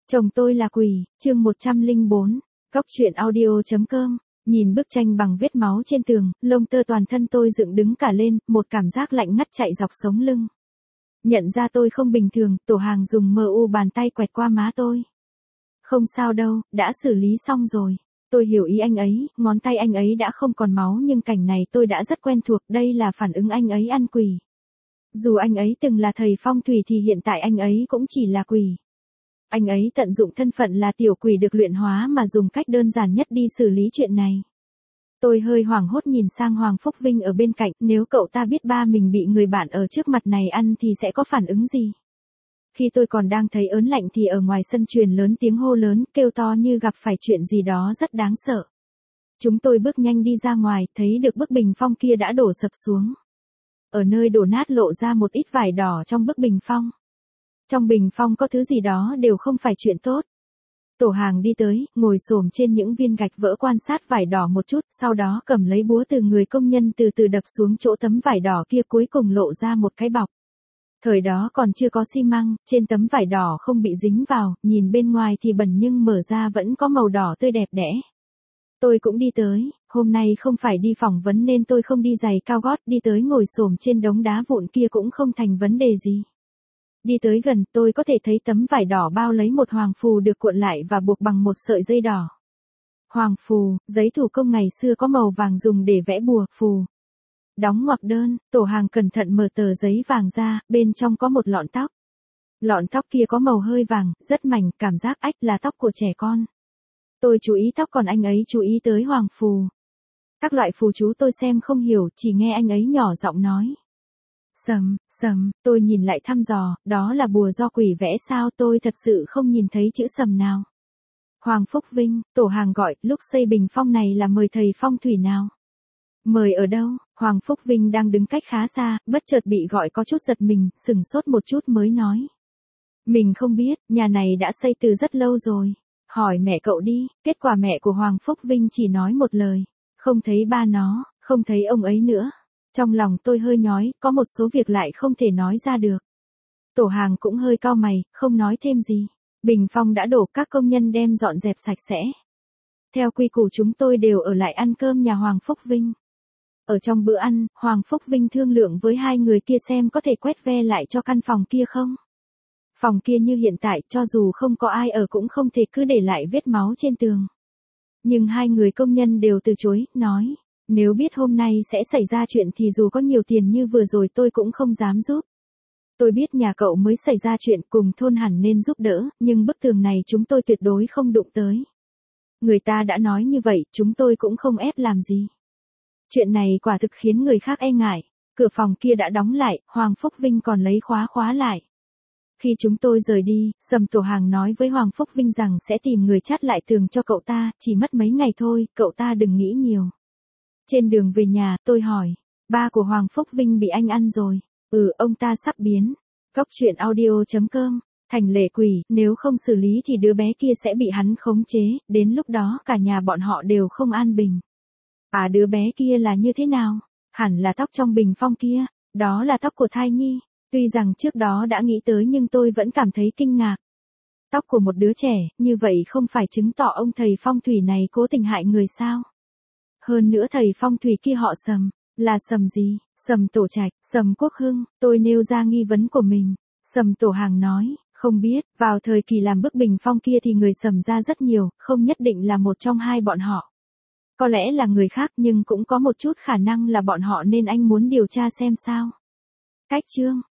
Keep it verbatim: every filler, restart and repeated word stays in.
Chồng tôi là quỷ, chương một trăm lẻ bốn, Cóc truyện audio chấm com. Nhìn bức tranh bằng vết máu trên tường, lông tơ toàn thân tôi dựng đứng cả lên, một cảm giác lạnh ngắt chạy dọc sống lưng. Nhận ra tôi không bình thường, Tổ Hàng dùng mờ u bàn tay quẹt qua má tôi. Không sao đâu, đã xử lý xong rồi. Tôi hiểu ý anh ấy, ngón tay anh ấy đã không còn máu nhưng cảnh này tôi đã rất quen thuộc, đây là phản ứng anh ấy ăn quỷ. Dù anh ấy từng là thầy phong thủy thì hiện tại anh ấy cũng chỉ là quỷ. Anh ấy tận dụng thân phận là tiểu quỷ được luyện hóa mà dùng cách đơn giản nhất đi xử lý chuyện này. Tôi hơi hoảng hốt nhìn sang Hoàng Phúc Vinh ở bên cạnh, nếu cậu ta biết ba mình bị người bạn ở trước mặt này ăn thì sẽ có phản ứng gì? Khi tôi còn đang thấy ớn lạnh thì ở ngoài sân truyền lớn tiếng hô lớn, kêu to như gặp phải chuyện gì đó rất đáng sợ. Chúng tôi bước nhanh đi ra ngoài, thấy được bức bình phong kia đã đổ sập xuống. Ở nơi đổ nát lộ ra một ít vải đỏ trong bức bình phong. Trong bình phong có thứ gì đó đều không phải chuyện tốt. Tổ Hàng đi tới, ngồi xổm trên những viên gạch vỡ quan sát vải đỏ một chút, sau đó cầm lấy búa từ người công nhân từ từ đập xuống chỗ tấm vải đỏ kia, cuối cùng lộ ra một cái bọc. Thời đó còn chưa có xi măng, trên tấm vải đỏ không bị dính vào, nhìn bên ngoài thì bẩn nhưng mở ra vẫn có màu đỏ tươi đẹp đẽ. Tôi cũng đi tới, hôm nay không phải đi phỏng vấn nên tôi không đi giày cao gót, đi tới ngồi xổm trên đống đá vụn kia cũng không thành vấn đề gì. Đi tới gần, tôi có thể thấy tấm vải đỏ bao lấy một hoàng phù được cuộn lại và buộc bằng một sợi dây đỏ. Hoàng phù, giấy thủ công ngày xưa có màu vàng dùng để vẽ bùa, phù. Đóng ngoặc đơn, Tổ Hàng cẩn thận mở tờ giấy vàng ra, bên trong có một lọn tóc. Lọn tóc kia có màu hơi vàng, rất mảnh, cảm giác ách là tóc của trẻ con. Tôi chú ý tóc còn anh ấy chú ý tới hoàng phù. Các loại phù chú tôi xem không hiểu, chỉ nghe anh ấy nhỏ giọng nói. Sầm, sầm, tôi nhìn lại thăm dò, đó là bùa do quỷ vẽ sao, tôi thật sự không nhìn thấy chữ sầm nào. Hoàng Phúc Vinh, Tổ Hàng gọi, lúc xây bình phong này là mời thầy phong thủy nào? Mời ở đâu? Hoàng Phúc Vinh đang đứng cách khá xa, bất chợt bị gọi có chút giật mình, sừng sốt một chút mới nói. Mình không biết, nhà này đã xây từ rất lâu rồi. Hỏi mẹ cậu đi, kết quả mẹ của Hoàng Phúc Vinh chỉ nói một lời. Không thấy ba nó, không thấy ông ấy nữa. Trong lòng tôi hơi nhói, có một số việc lại không thể nói ra được. Tổ Hàng cũng hơi cau mày, không nói thêm gì. Bình phong đã đổ, các công nhân đem dọn dẹp sạch sẽ. Theo quy củ chúng tôi đều ở lại ăn cơm nhà Hoàng Phúc Vinh. Ở trong bữa ăn, Hoàng Phúc Vinh thương lượng với hai người kia xem có thể quét ve lại cho căn phòng kia không. Phòng kia như hiện tại, cho dù không có ai ở cũng không thể cứ để lại vết máu trên tường. Nhưng hai người công nhân đều từ chối, nói. Nếu biết hôm nay sẽ xảy ra chuyện thì dù có nhiều tiền như vừa rồi tôi cũng không dám giúp. Tôi biết nhà cậu mới xảy ra chuyện, cùng thôn hẳn nên giúp đỡ, nhưng bức tường này chúng tôi tuyệt đối không đụng tới. Người ta đã nói như vậy, chúng tôi cũng không ép làm gì. Chuyện này quả thực khiến người khác e ngại. Cửa phòng kia đã đóng lại, Hoàng Phúc Vinh còn lấy khóa khóa lại. Khi chúng tôi rời đi, Sầm Tổ Hàng nói với Hoàng Phúc Vinh rằng sẽ tìm người chát lại tường cho cậu ta, chỉ mất mấy ngày thôi, cậu ta đừng nghĩ nhiều. Trên đường về nhà, tôi hỏi, ba của Hoàng Phúc Vinh bị anh ăn rồi. Ừ, ông ta sắp biến. Cóc truyện audio chấm com. Thành lệ quỷ, nếu không xử lý thì đứa bé kia sẽ bị hắn khống chế, đến lúc đó cả nhà bọn họ đều không an bình. À, đứa bé kia là như thế nào? Hẳn là tóc trong bình phong kia, đó là tóc của thai nhi. Tuy rằng trước đó đã nghĩ tới nhưng tôi vẫn cảm thấy kinh ngạc. Tóc của một đứa trẻ, như vậy không phải chứng tỏ ông thầy phong thủy này cố tình hại người sao? Hơn nữa thầy phong thủy kia họ Sầm, là Sầm gì? Sầm Tổ Trạch, Sầm Quốc Hưng, tôi nêu ra nghi vấn của mình. Sầm Tổ Hàng nói, không biết, vào thời kỳ làm bức bình phong kia thì người Sầm ra rất nhiều, không nhất định là một trong hai bọn họ. Có lẽ là người khác nhưng cũng có một chút khả năng là bọn họ nên anh muốn điều tra xem sao. Cách chương.